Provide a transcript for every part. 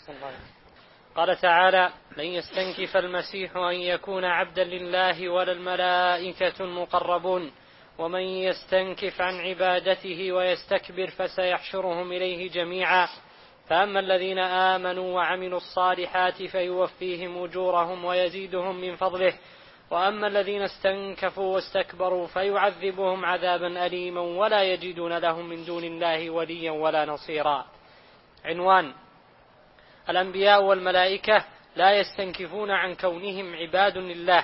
قال تعالى: لن يستنكف المسيح أن يكون عبدا لله ولا الملائكة المقربون ومن يستنكف عن عبادته ويستكبر فسيحشرهم إليه جميعا فأما الذين آمنوا وعملوا الصالحات فيوفيهم أجورهم ويزيدهم من فضله وأما الذين استنكفوا واستكبروا فيعذبهم عذابا أليما ولا يجدون لهم من دون الله وليا ولا نصيرا. عنوان: الأنبياء والملائكة لا يستنكفون عن كونهم عباد لله.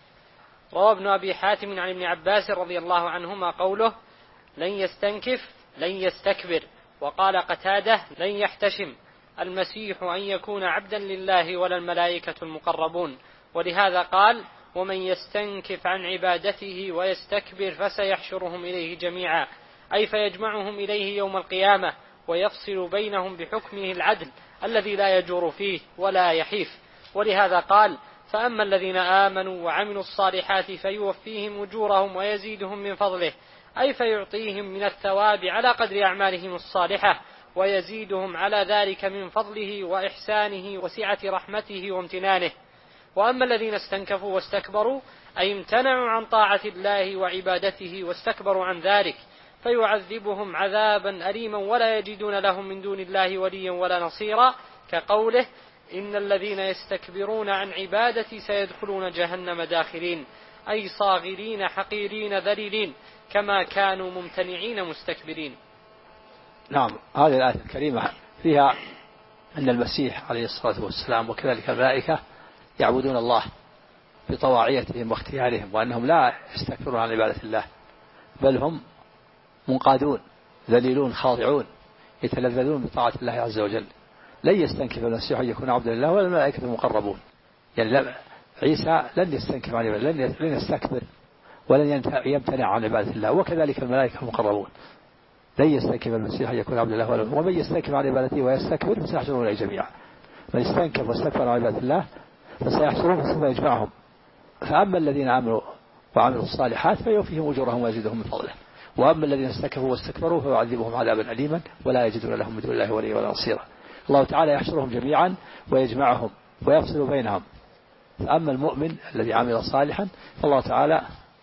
روى ابن أبي حاتم عن ابن عباس رضي الله عنهما قوله: لن يستنكف لن يستكبر. وقال قتادة: لن يحتشم المسيح أن يكون عبدا لله ولا الملائكة المقربون. ولهذا قال: ومن يستنكف عن عبادته ويستكبر فسيحشرهم إليه جميعا، أي فيجمعهم إليه يوم القيامة ويفصل بينهم بحكمه العدل الذي لا يجور فيه ولا يحيف. ولهذا قال: فأما الذين آمنوا وعملوا الصالحات فيوفيهم أجورهم ويزيدهم من فضله، أي فيعطيهم من الثواب على قدر أعمالهم الصالحة ويزيدهم على ذلك من فضله وإحسانه وسعة رحمته وامتنانه. وأما الذين استنكفوا واستكبروا أي امتنعوا عن طاعة الله وعبادته واستكبروا عن ذلك فيعذبهم عذابا أليما ولا يجدون لهم من دون الله وليا ولا نصيرا، كقوله: إن الذين يستكبرون عن عبادتي سيدخلون جهنم داخرين، أي صاغرين حقيرين ذليلين كما كانوا ممتنعين مستكبرين. نعم، هذه الآية الكريمة فيها أن المسيح عليه الصلاة والسلام وكذلك الملائكة يعبدون الله بطواعيتهم واختيارهم، وأنهم لا يستكبرون عن عبادة الله بل هم منقادون ذليلون خاضعون يتلذذون بطاعة الله عز وجل. لن يستنكف المسيح أن يكون عبدا لله ولا الملائكة المقربون، يعني عيسى لن يستنكف عن عبادة، لن يستكبر ولن يمتنع عن عبادة الله، وكذلك الملائكة المقربون. لن يستنكف المسيح أن يكون عبدا لله ومن يستنكف عن عبادته ويستكبر فسيحشرون إليه جميعا. من يستنكف واستكبر عن عبادة الله فسيحشرون فسوف يجمعهم. فأما الذين آمنوا وعملوا الصالحات فيوفيهم أجورهم ويزيدهم من فضله، وأما الذين استكبروا واستكبروا فيعذبهم عذابا أليما ولا يجدون لهم من دون الله وليا ولا نصيرا. الله تعالى يحشرهم جميعا ويجمعهم ويفصل بينهم. فأما المؤمن الذي عمل صالحا فالله تعالى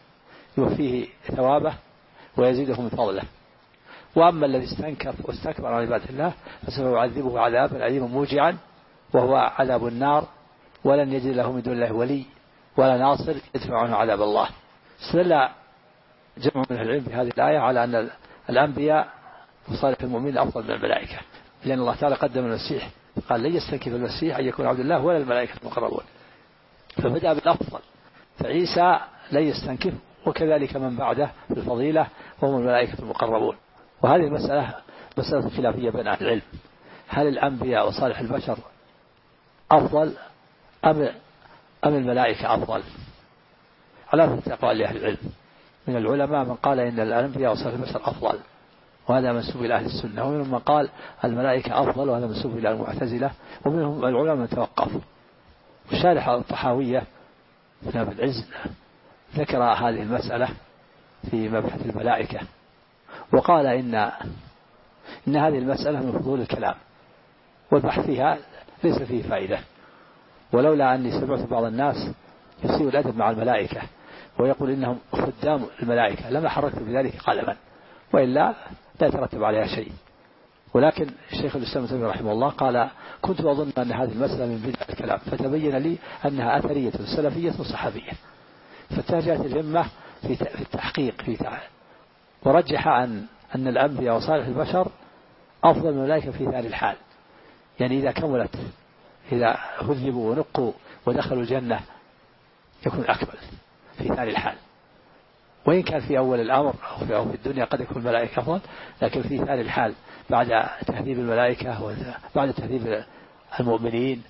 يوفيه ثوابه ويزيده من فضله، وأما الذي استنكف واستكبر عن عبادة الله فسوف يعذبه عذابا أليما موجعا وهو عذاب النار ولن يجد له من دون الله ولي ولا ناصر يدفع عنه عذاب الله. استدل جمع من العلم بهذه الآية على أن الأنبياء وصالح المؤمنين أفضل من الملائكة، لأن الله تعالى قدم المسيح قال: لن يستنكف المسيح أن يكون عبد الله ولا الملائكة المقربون، فبدأ بالأفضل. فعيسى لن يستنكف وكذلك من بعده بالفضيلة وهم الملائكة المقربون. وهذه مسألة خلافية بين أهل العلم: هل الأنبياء وصالح البشر أفضل أم الملائكة أفضل؟ على ثلاثة أقوال لأهل العلم. من العلماء من قال إن الأنبياء وصالح البشر أفضل وهذا منسوب إلى أهل السنة، ومنهم من قال الملائكة أفضل وهذا منسوب إلى المعتزلة، ومنهم العلماء من توقف. وشارح الطحاوية ابن أبي العز ذكر هذه المسألة في مبحث الملائكة وقال إن هذه المسألة من فضول الكلام والبحث فيها ليس فيه فائدة، ولولا أني سمعت بعض الناس يسيء الأدب مع الملائكة ويقول إنهم خدام الملائكة لما حركت بذلك قلما، وإلا لا يترتب عليها شيء. ولكن الشيخ الإسلام ابن تيمية رحمه الله قال: كنت أظن أن هذه المسألة من بدع الكلام فتبين لي أنها أثرية سلفية صحابية، فاتجهت الهمة في التحقيق ورجح أن الأنبياء وصالح البشر أفضل من الملائكة في ثاني الحال، يعني إذا كملت، إذا هذبوا ونقوا ودخلوا الجنة يكون أكمل في ثاني الحال. وإن كان في أول الأمر أو في الدنيا قد يكون الملائكة أفضل، لكن في ثاني الحال بعد تهذيب الملائكة وبعد تهذيب المؤمنين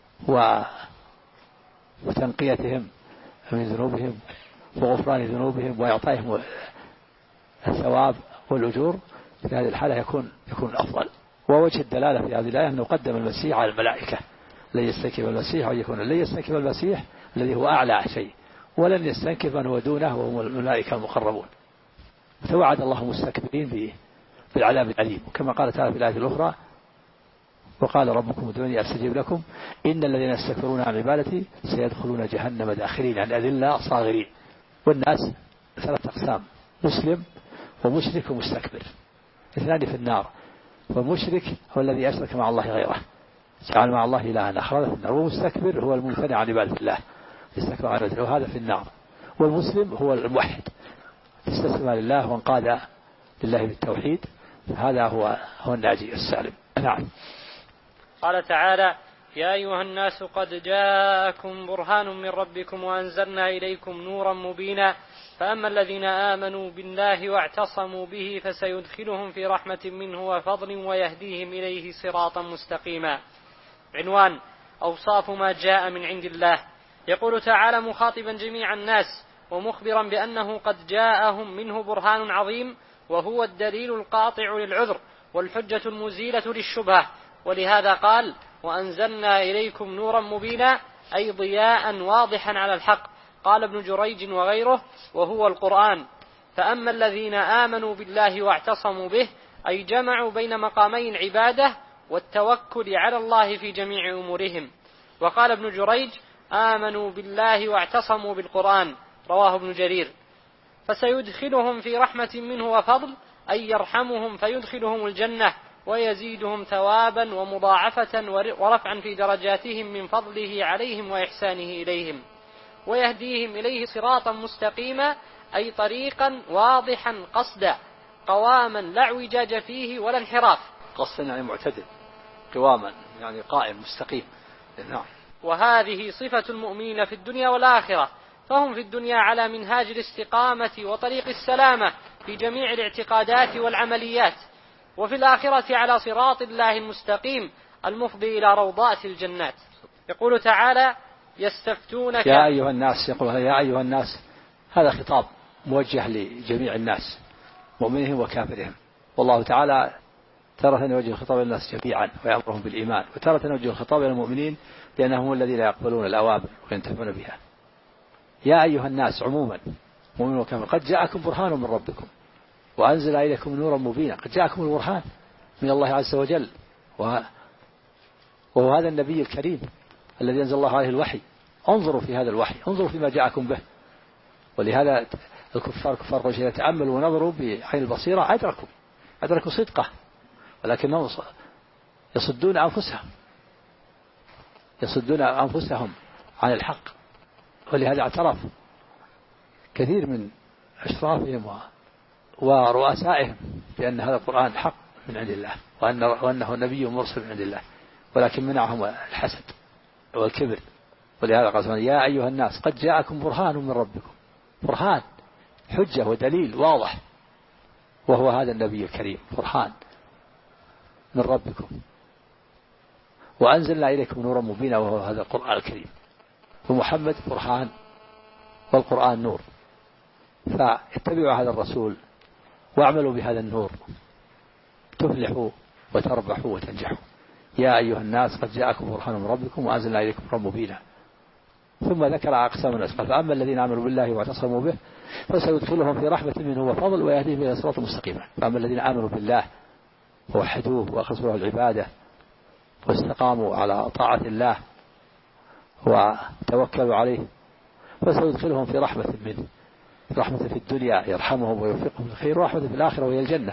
وتنقيتهم من ذنوبهم وغفران ذنوبهم وإعطائهم الثواب والأجور، في هذه الحالة يكون أفضل. ووجه الدلالة في هذه الآية أنه قدم المسيح على الملائكة. لن يستنكف المسيح أن يكون لن يستنكف المسيح الذي هو أعلى شيء، ولن يستنكف من هو دونه وهم الملائكة المقربون. توعد الله المستكبرين بالعذاب الأليم، وكما قال تعالى في الآية الأخرى: وقال ربكم ادعوني أستجب لكم إن الذين يستكبرون عن عبادتي سيدخلون جهنم داخرين يعني أذلة صاغرين. والناس 3 أقسام: مسلم ومشرك ومستكبر، 2 في النار. والمشرك هو الذي أشرك مع الله غيره، جعل مع الله إلها آخر في النار. والمستكبر هو الممتنع عن عبادة الله، يستكبر عن عبادته، وهذا في النار. والمسلم هو الموحد، استسلم لله وانقاد لله بالتوحيد، هذا هو الناجي السالم. نعم. قال تعالى: يا أيها الناس قد جاءكم برهان من ربكم وأنزلنا إليكم نورا مبينا فأما الذين آمنوا بالله واعتصموا به فسيدخلهم في رحمة منه وفضل ويهديهم إليه صراطا مستقيما. عنوان: أوصاف ما جاء من عند الله. يقول تعالى مخاطبا جميع الناس ومخبرا بأنه قد جاءهم منه برهان عظيم، وهو الدليل القاطع للعذر والحجة المزيلة للشبهة، ولهذا قال: وأنزلنا إليكم نورا مبينا، أي ضياء واضحا على الحق. قال ابن جريج وغيره: وهو القرآن. فأما الذين آمنوا بالله واعتصموا به، أي جمعوا بين مقامي العبادة والتوكل على الله في جميع أمورهم. وقال ابن جريج: آمنوا بالله واعتصموا بالقرآن، رواه ابن جرير. فسيدخلهم في رحمة منه وفضل، أي يرحمهم فيدخلهم الجنة ويزيدهم ثوابا ومضاعفة ورفعا في درجاتهم من فضله عليهم وإحسانه إليهم، ويهديهم إليه صراطا مستقيما، أي طريقا واضحا قصدا قواما لا اعوجاج فيه ولا انحراف. قصدا يعني معتدل، قواما يعني قائم مستقيم. نعم. وهذه صفة المؤمنين في الدنيا والآخرة، فهم في الدنيا على منهاج الاستقامة وطريق السلامة في جميع الاعتقادات والعمليات، وفي الآخرة على صراط الله المستقيم المفضي إلى روضات الجنات. يقول تعالى: يستفتونك يا أيها الناس، يقول يا أيها الناس، هذا خطاب موجه لجميع الناس مؤمنهم وكافرهم. والله تعالى تارة يوجه الخطاب للناس جميعا ويأمرهم بالإيمان، وتارة يوجه الخطاب إلى المؤمنين لأنهم هم الذين يقبلون الأوامر وينتفعون بها. يا أيها الناس عموما مؤمن وكافر، قد جاءكم برهان من ربكم وأنزل إليكم نورا مبينا. قد جاءكم البرهان من الله عز وجل، وهو هذا النبي الكريم الذي أنزل الله عليه الوحي. انظروا في هذا الوحي، انظروا فيما جاءكم به. ولهذا الكفار كفار قريش يتأملوا ونظروا بعين البصيرة أدركوا صدقه، ولكنهم يصدون أنفسهم عن الحق. ولهذا اعترف كثير من أشرافهم ورؤسائهم بأن هذا القرآن حق من عند الله، وأنه نبي مرسل من عند الله، ولكن منعهم الحسد والكبر. ولهذا قال: يا أيها الناس قد جاءكم برهان من ربكم. برهان، حجة ودليل واضح، وهو هذا النبي الكريم، برهان من ربكم وأنزلنا إليكم نورا مبينا، وهو هذا القرآن الكريم. ومحمد برهان والقرآن نور، فاتبعوا هذا الرسول واعملوا بهذا النور تفلحوا وتربحوا وتنجحوا. يا أيها الناس قد جاءكم برهان من ربكم وأنزلنا إليكم نورا مبينا. ثم ذكر أقسام الناس، قال: فأما الذين آمنوا بالله واعتصموا به فسيدخلهم في رحمة منه وفضل ويهديهم إلى صراط مستقيم. فأما الذين آمنوا بالله ووحدوه وأخلصوا له العبادة واستقاموا على طاعة الله وتوكلوا عليه فسيدخلهم في رحمة منه، رحمة في الدنيا يرحمهم ويوفقهم الخير، ورحمة في الآخرة وهي الجنة،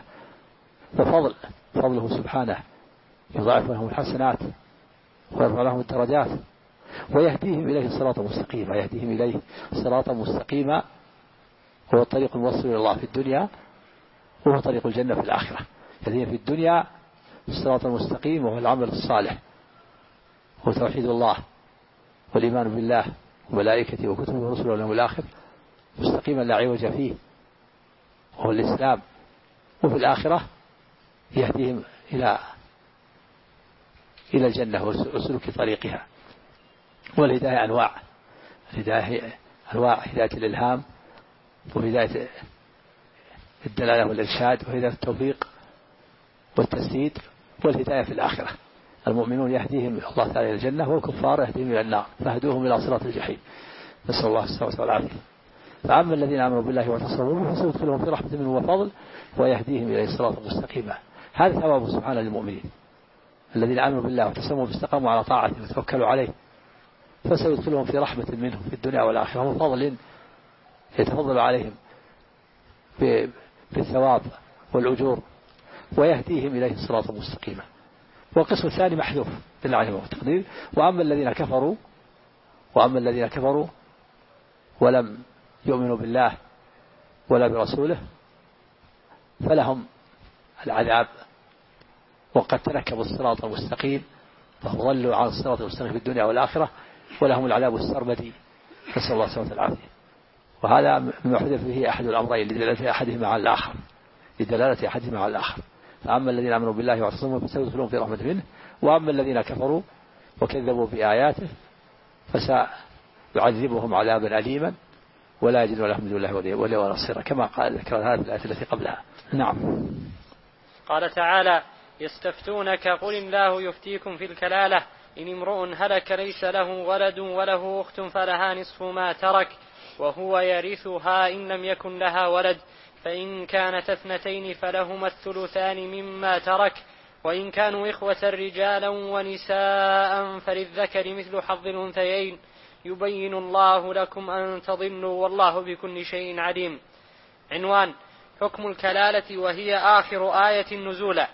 فضله سبحانه يضاعف لهم الحسنات ويرفع لهم الدرجات ويهديهم إليه صراطا مستقيما. يهديهم إليه صراطا مستقيما هو الطريق الموصل إلى الله في الدنيا، وهو طريق الجنة في الآخرة. يهديهم في الدنيا الصراط المستقيم، وهو العمل الصالح، هو توحيد الله والإيمان بالله وملائكته وكتبه ورسله واليوم الآخر مستقيما لا عوج فيه، وهو الإسلام. وفي الآخرة يهديهم إلى الجنة وسلوك طريقها. والهداية أنواع، الهداية أنواع: هداية الإلهام، وهداية الدلالة والإرشاد، وهداية التوفيق والتسديد، والهداية في الآخرة. المؤمنون يهديهم الله تعالى إلى الجنة، والكفار يهديهم إلى النار، فهدوهم إلى صراط الجحيم، نسأل الله السلامة والعافية. فأما الذين آمنوا بالله واعتصموا به فسيدخلهم في رحمة منه وفضل ويهديهم إلى الصراط المستقيم. هذا ثواب سبحانه للمؤمنين، الذين آمنوا بالله واعتصموا واستقاموا على طاعته وتوكلوا عليه فسيدخلهم في رحمة منه في الدنيا والآخرة وفضل يتفضل عليهم بالثواب والأجور ويهديهم إليه صراطا مستقيما. والقسم الثاني محذوف بالله والتقدير وأما الذين كفروا ولم يؤمنوا بالله ولا برسوله فلهم العذاب وقد تركبوا الصراط المستقيم فضلوا عن الصراط المستقيم في الدنيا والآخرة ولهم العذاب السرمدي نسأل الله السلامة والعافية. وهذا مما حدث به أحد الأمرين لدلالة أحدهما على الآخر فأما الذين آمنوا بالله واعتصموا فسيدخلون في رحمة منه وأما الذين كفروا وكذبوا بآياته فسيعذبهم عذابا أليما ولا يجدون لهم من دون الله وليا ولا نصيرا كما قال ذكر هذا في الآية التي قبلها. نعم. قال تعالى يستفتونك قل الله يفتيكم في الكلالة إن امرؤ هلك ليس له ولد وله أخت فلها نصف ما ترك وهو يرثها إن لم يكن لها ولد فإن كانت اثنتين فلهما الثلثان مما ترك وإن كانوا إخوة رجالا ونساء فللذكر مثل حظ الأنثيين يبين الله لكم أن تضلوا والله بكل شيء عليم. عنوان حكم الكلالة وهي آخر آية نزولا.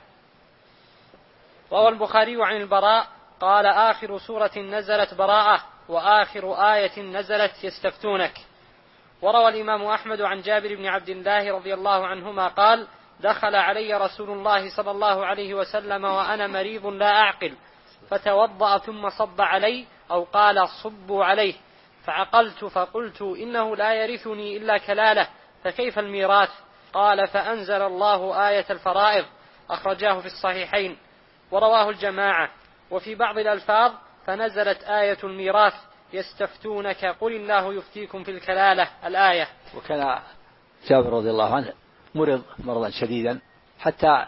روى البخاري عن البراء قال آخر سورة نزلت براءة وآخر آية نزلت يستفتونك. وروى الإمام أحمد عن جابر بن عبد الله رضي الله عنهما قال دخل علي رسول الله صلى الله عليه وسلم وأنا مريض لا أعقل فتوضأ ثم صب علي أو قال صبوا عليه فعقلت فقلت إنه لا يرثني إلا كلالة فكيف الميراث؟ قال فأنزل الله آية الفرائض أخرجاه في الصحيحين ورواه الجماعة. وفي بعض الألفاظ فنزلت آية الميراث يستفتونك قل الله يفتيكم في الكلالة الآية. وكان جابر رضي الله عنه مرض مرضا شديدا حتى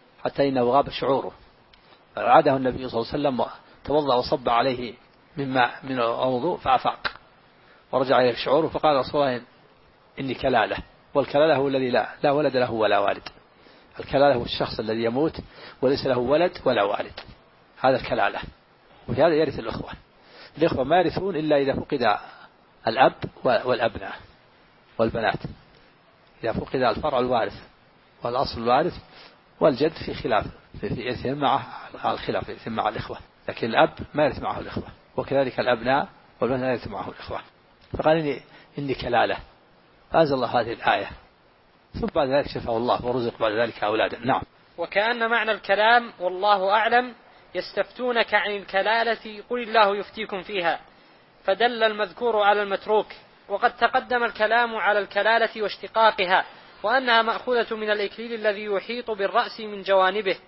إنه غاب شعوره فعاده النبي صلى الله عليه وسلم توضأ وصب عليه من الوضوء فأفاق ورجع إليه شعوره فقال رسول الله إني كلالة. والكلالة هو الذي لا ولد له ولا والد. الكلالة هو الشخص الذي يموت وليس له ولد ولا والد هذا الكلالة. وهذا يرث الإخوة ما يرثون إلا إذا فقد الأب والأبناء والبنات إذا فقد الفرع الوارث والأصل الوارث والجد في خلاف في إرثهم مع الخلاف إرثهم مع الإخوة لكن الأب ما يرث معه الإخوة وكذلك الأبناء والبنات لا يرث معه الإخوة. فقال إني كلالة فأنزل الله هذه الآية ثم بعد ذلك شفاه الله ورزق بعد ذلك أولادا. نعم. وكأن معنى الكلام والله أعلم يستفتونك عن الكلالة قل الله يفتيكم فيها فدل المذكور على المتروك. وقد تقدم الكلام على الكلالة واشتقاقها وأنها مأخوذة من الإكليل الذي يحيط بالرأس من جوانبه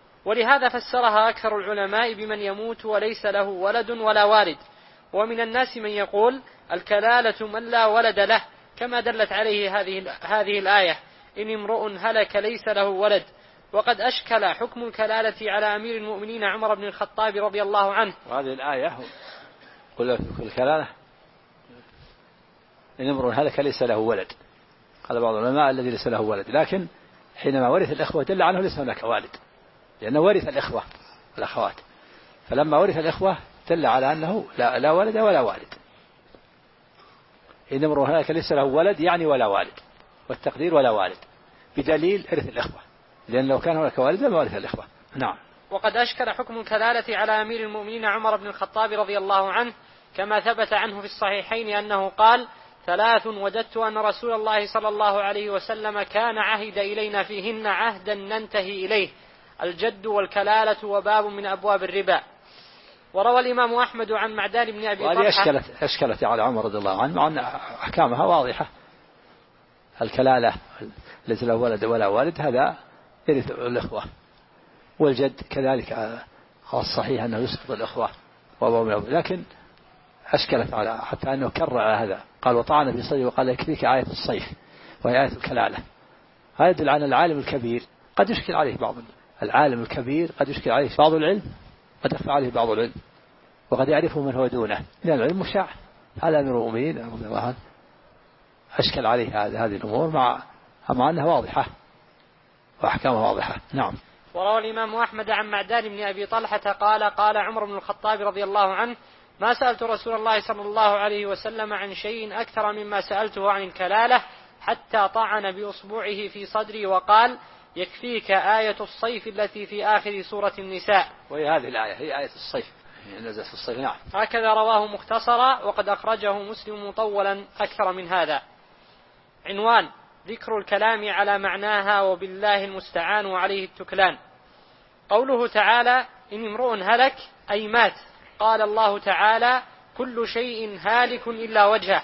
ولهذا فسرها أكثر العلماء بمن يموت وليس له ولد ولا والد. ومن الناس من يقول الكلالة من لا ولد له كما دلت عليه هذه الآية إن امرؤ هلك ليس له ولد. وقد أشكل حكم الكلالة على أمير المؤمنين عمر بن الخطاب رضي الله عنه. وهذه الآية قل الكلالة إن امرؤ هلك ليس له ولد قال بعض العلماء الذي ليس له ولد لكن حينما ورث الإخوة دل عنه ليس هناك والد لأنه ورث الإخوة والأخوات فلما ورث الإخوة دل على أنه لا ولد ولا والد. إن امرؤ هلك ليس له ولد يعني ولا والد والتقدير ولا والد بدليل إرث الإخوة لأن لو كان هناك والد لما ورث الإخوة. نعم. وقد أشكل حكم الكلالة على أمير المؤمنين عمر بن الخطاب رضي الله عنه كما ثبت عنه في الصحيحين أنه قال 3 وجدت أن رسول الله صلى الله عليه وسلم كان عهد إلينا فيهن عهدا ننتهي إليه الجد والكلالة وباب من أبواب الربا. وروى الإمام أحمد عن معدان بن أبي طلحة. وهذه أشكلت على عمر رضي الله عنه مع أن أحكامها واضحة. الكلالة ليس له ولد ولا والد هذا يرث الإخوة والجد كذلك الصحيح أنه يسقط الإخوة لكن أشكلت على حتى أنه كرر على هذا قال وطعن في صدره وقال يكفيك آية الصيف وهي آية الكلالة. هذا يدل على العالم الكبير قد يشكل عليه العالم الكبير قد يشكل عليه بعض العلم قد يخفى عليه بعض العلم وقد يعرفه من هو دونه لأن العلم مشاع. هذا أمير المؤمنين رضي الله عنه أشكل عليه هذه الأمور مع أنها واضحة وأحكامها واضحة. نعم. وروى الإمام أحمد عن معدان بن أبي طلحة قال قال عمر بن الخطاب رضي الله عنه ما سألت رسول الله صلى الله عليه وسلم عن شيء أكثر مما سألته عن الكلالة حتى طعن بأصبعه في صدري وقال يكفيك آية الصيف التي في آخر سورة النساء. وهي هذه الآية هي آية الصيف نزلت في الصيف. نعم. هكذا رواه مختصرا وقد أخرجه مسلم مطولا أكثر من هذا. عنوان ذكر الكلام على معناها وبالله المستعان وعليه التكلان. قوله تعالى إن امرؤ هلك أي مات. قال الله تعالى كل شيء هالك إلا وجهه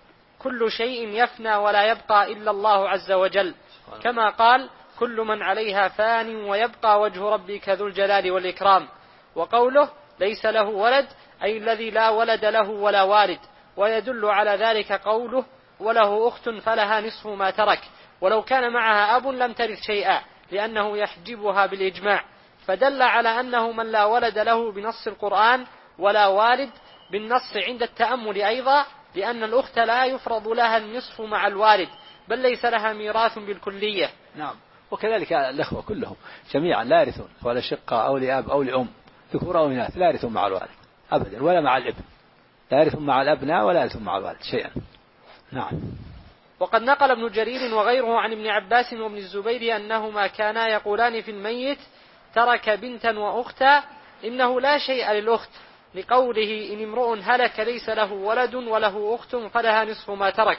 كل شيء يفنى ولا يبقى إلا الله عز وجل كما قال كل من عليها فان ويبقى وجه ربك ذو الجلال والإكرام. وقوله ليس له ولد أي الذي لا ولد له ولا والد. ويدل على ذلك قوله وله أخت فلها نصف ما ترك ولو كان معها أب لم ترث شيئا لأنه يحجبها بالإجماع. فدل على أنه من لا ولد له بنص القرآن ولا والد بالنص عند التأمل أيضا لأن الأخت لا يفرض لها النصف مع الوالد بل ليس لها ميراث بالكلية. نعم. وكذلك الأخوة كلهم جميعا لا يرثون ولا شقة أو لأب أو لأم ذكور أو إناث لا يرثون مع الوالد أبدا ولا مع الابن لا يرثون مع الأبناء ولا يرثون مع الوالد شيئا. نعم. وقد نقل ابن جرير وغيره عن ابن عباس وابن الزبير أنهما كانا يقولان في الميت ترك بنتا وأختا إنه لا شيء للأخت لقوله إن امرؤ هلك ليس له ولد وله أخت فلها نصف ما ترك.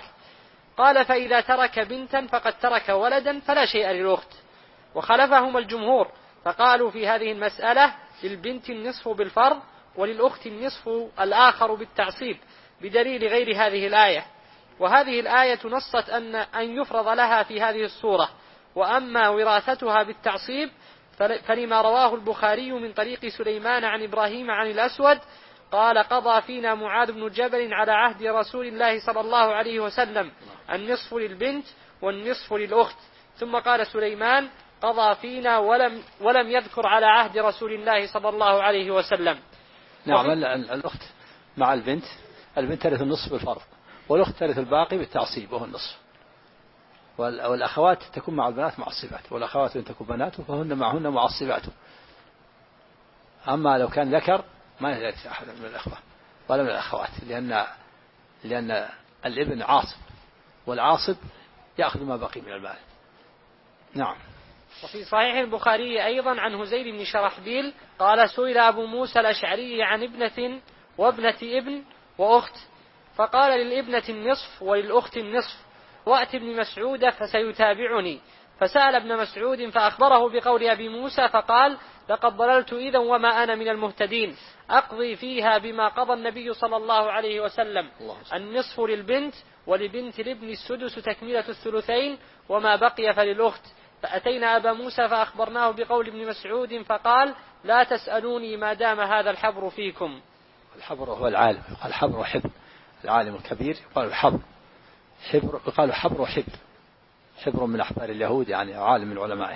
قال فإذا ترك بنتا فقد ترك ولدا فلا شيء للأخت. وخلفهم الجمهور فقالوا في هذه المسألة للبنت النصف بالفرض وللأخت النصف الآخر بالتعصيب بدليل غير هذه الآية. وهذه الآية نصت أن يفرض لها في هذه الصورة. وأما وراثتها بالتعصيب فلما رواه البخاري من طريق سليمان عن إبراهيم عن الأسود قال قضى فينا معاذ بن جبل على عهد رسول الله صلى الله عليه وسلم النصف للبنت والنصف للأخت. ثم قال سليمان قضى فينا ولم يذكر على عهد رسول الله صلى الله عليه وسلم. نعم. الأخت مع البنت ترث النصف بالفرض والأخت ترث الباقي بالتعصيب وهو النصف. والأخوات تكون مع البنات معصبات والأخوات إن تكون بنات فهن معهن معصبات. أما لو كان ذكر ما يرث أحد من الأخوة ولا من الأخوات لأن الابن عاصب والعاصب يأخذ ما بقي من المال. نعم. وفي صحيح البخاري أيضا عن هزيل بن شرحبيل قال سئل أبو موسى الأشعري عن ابنة وابنة ابن وأخت فقال للابنة النصف وللأخت النصف وأت ابن مسعود فسيتابعني. فسأل ابن مسعود فأخبره بقول أبي موسى فقال لقد ضللت إذا وما أنا من المهتدين أقضي فيها بما قضى النبي صلى الله عليه وسلم النصف للبنت ولبنت الابن السدس تكملة الثلثين وما بقي فللأخت. فأتينا أبا موسى فأخبرناه بقول ابن مسعود فقال لا تسألوني ما دام هذا الحبر فيكم. الحبر هو العالم يقال حبر وحبر العالم الكبير يقال الحبر يقال حبر وحبر حبر من أحبار اليهود يعني عالم من علمائهم.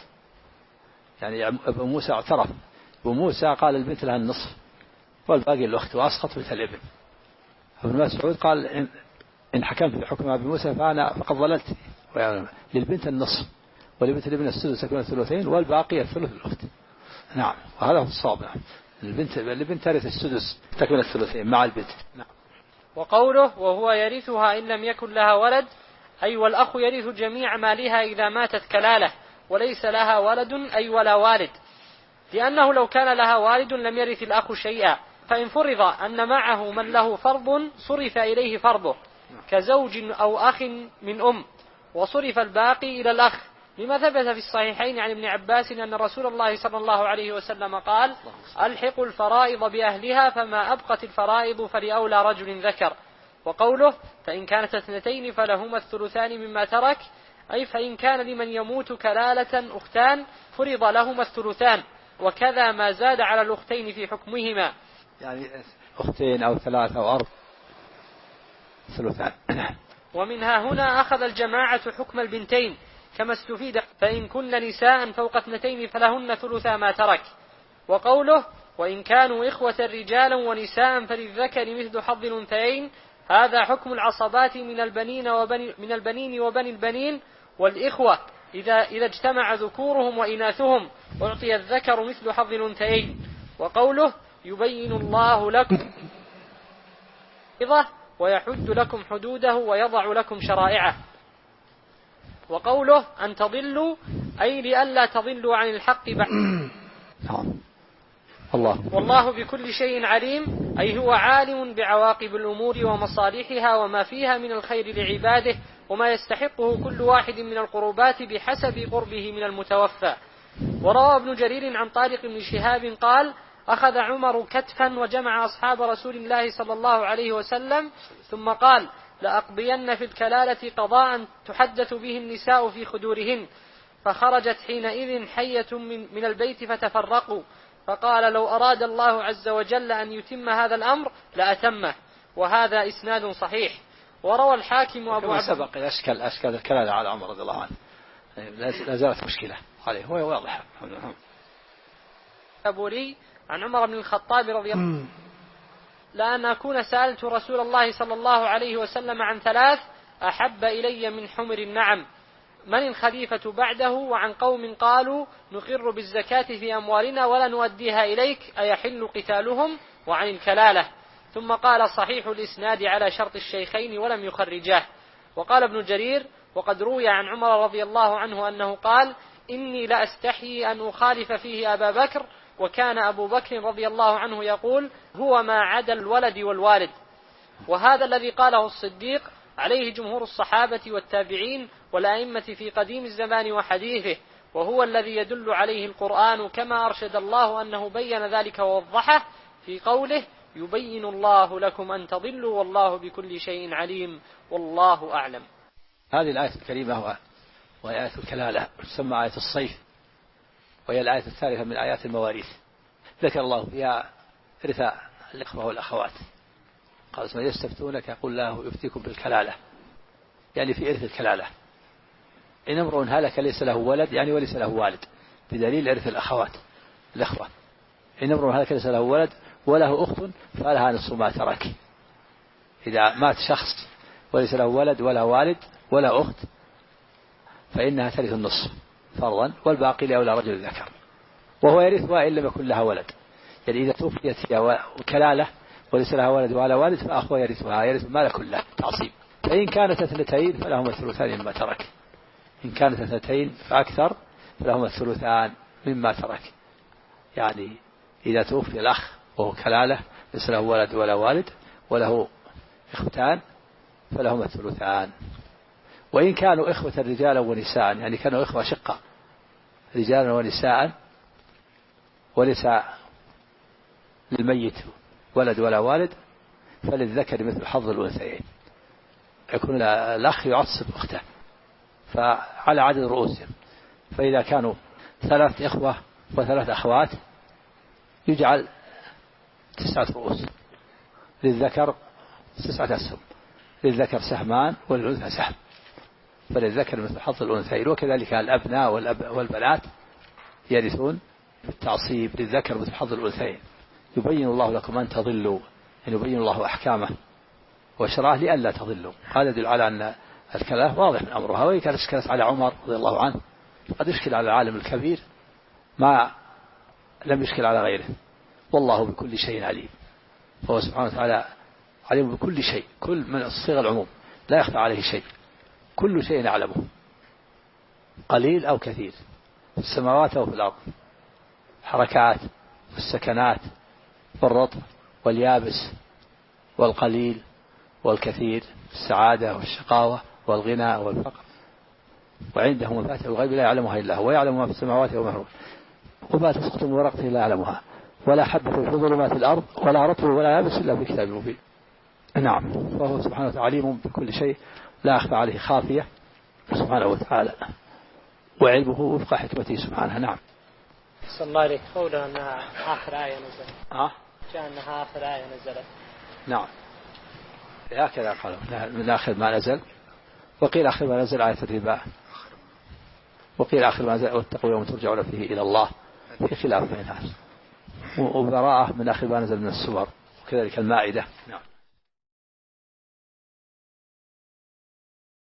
يعني أبو موسى اعترف أبو موسى قال البنت لها النصف والباقي الأخت وأسقط مثل الابن. ابن مسعود قال إن حكمت بحكم أبي موسى فقد ضللت للبنت النصف ولبنت الابن السدس تكون الثلثين والباقي الثلث الأخت. نعم. وهذا هو الصواب. نعم. البنت ترث السدس تكون الثلثين مع البنت. نعم. وقوله وهو يرثها إن لم يكن لها ولد أي والأخ يرث جميع مالها إذا ماتت كلالة وليس لها ولد أي ولا والد لأنه لو كان لها والد لم يرث الأخ شيئا. فإن فرض أن معه من له فرض صرف إليه فرضه كزوج أو أخ من أم وصرف الباقي إلى الأخ لما ثبت في الصحيحين عن ابن عباس أن رسول الله صلى الله عليه وسلم قال ألحقوا الفرائض بأهلها فما أبقت الفرائض فلأولى رجل ذكر. وقوله فإن كانت اثنتين فلهما الثلثان مما ترك أي فإن كان لمن يموت كلالة أختان فرض لهما الثلثان وكذا ما زاد على الأختين في حكمهما يعني أختين أو ثلاثة أو أربع ثلثان. ومنها هنا أخذ الجماعة حكم البنتين كما استفيد فإن كن نساء فوق اثنتين فلهن ثلثا ما ترك. وقوله وإن كانوا إخوة رجالا ونساء فللذكر مثل حظ الأنثيين هذا حكم العصبات من البنين وبني البنين والإخوة إذا اجتمع ذكورهم وإناثهم أعطي الذكر مثل حظ الأنثيين. وقوله يبين الله لكم ويحد لكم حدوده ويضع لكم شرائعه. وقوله أن تضلوا أي لئلا تضلوا عن الحق بعد. والله بكل شيء عليم أي هو عالم بعواقب الأمور ومصالحها وما فيها من الخير لعباده وما يستحقه كل واحد من القربات بحسب قربه من المتوفى. وروى ابن جرير عن طارق بن شهاب قال أخذ عمر كتفا وجمع أصحاب رسول الله صلى الله عليه وسلم ثم قال لأقضين في الكلالة قضاء تحدث به النساء في خدورهن. فخرجت حينئذ حية من البيت فتفرقوا. فقال لو أراد الله عز وجل أن يتم هذا الأمر لأتمه. وهذا إسناد صحيح. وروى الحاكم وأبو عبد سبق أشكال الكلالة على عمر رضي الله عنه لا زالت مشكلة عليه هو واضح. أبو لي عن عمر بن الخطاب رضي الله عنه لأن أكون سألت رسول الله صلى الله عليه وسلم عن 3 أحب إلي من حمر النعم من الخليفة بعده وعن قوم قالوا نقر بالزكاة في أموالنا ولا نؤديها إليك أيحل قتالهم وعن الكلالة. ثم قال صحيح الإسناد على شرط الشيخين ولم يخرجاه. وقال ابن جرير وقد روي عن عمر رضي الله عنه أنه قال إني لأستحيي أن أخالف فيه أبا بكر وكان أبو بكر رضي الله عنه يقول هو ما عدا الولد والوالد. وهذا الذي قاله الصديق عليه جمهور الصحابة والتابعين والأئمة في قديم الزمان وحديثه وهو الذي يدل عليه القرآن كما أرشد الله أنه بين ذلك ووضحه في قوله يبين الله لكم أن تضلوا والله بكل شيء عليم والله أعلم. هذه الآية الكريمة وهي آية الكلالة تسمى آية الصيف وهي الآية الثالثة من آيات المواريث. ذكر الله فيها إرث الإخوة والأخوات قال اسمه يستفتونك يقول الله يفتيكم بالكلالة يعني في إرث الكلالة إن امرؤ هلك ليس له ولد يعني وليس له والد بدليل إرث الأخوات الأخوة. إن امرؤ هلك ليس له ولد وله أخت فلها نصف ما ترك. إذا مات شخص وليس له ولد ولا والد ولا أخت فإنها ترث النصف فرضا والباقي لأولى رجل ذكر وهو يرثها إن لم يكن لها ولد. يعني إذا توفيت هي كلالة وليس لها ولد ولا والد فأخوها يرثها يرث المال كله تعصيب. فإن كانت 2 فلهما الثلثان مما ترك إن كانت 2 فأكثر فلهما الثلثان مما ترك. يعني إذا توفي الأخ وهو كلالة ليس له ولد ولا والد وله إخوتان فلهما الثلثان. وإن كانوا إخوة رجالا ونساء يعني كانوا إخوة شقة رجالا ونساء وليس للميت ولد ولا والد فللذكر مثل حظ الأنثيين يكون الأخ يعصب أخته فعلى عدد رؤوسهم. فإذا كانوا 3 إخوة و3 أخوات يجعل 9 رؤوس للذكر 9 أسهم للذكر سهمان والأنثى سهم فللذكر مثل حظ الأنثيين. وكذلك الأبناء والبنات يرثون بالتعصيب للذكر مثل حظ الأنثيين. يبين الله لكم أن تضلوا يعني يبين الله أحكامه وشرعه لئلا تضلوا. هذا يدل على أن الكلام واضح من أمرها. وإن كانت اشكلت على عمر رضي الله عنه قد يشكل على العالم الكبير ما لم يشكل على غيره والله بكل شيء عليم. فهو سبحانه وتعالى عليم بكل شيء كل من صيغ العموم لا يخفى عليه شيء كل شيء يعلمه قليل أو كثير في السماوات أو في الأرض حركات والسكنات والرطب واليابس والقليل والكثير السعادة والشقاوة والغنى والفقر. وعنده مفاتيح الغيب لا يعلمها إلا هو ويعلم ما في السماوات وما في الأرض وما تسقط من ورقة لا يعلمها ولا حبة في ظلمات الأرض ولا رطب ولا يابس إلا في كتاب مبين. نعم فهو سبحانه وتعالى عليم بكل شيء لا أخفى عليه خافية سبحانه وتعالى وعلمه وفق حكمته سبحانه. نعم. صلى الله عليه قوله أنها آخر آية نزلت جاء أنها آخر آية نزلت. نعم هكذا قالوا من آخر ما نزل. وقيل آخر ما نزل آية الربا وقيل آخر ما نزل واتقوا يوم ترجعون فيه إلى الله في خلاف بين الناس وبراءة من آخر ما نزل من السور وكذلك المائدة. نعم.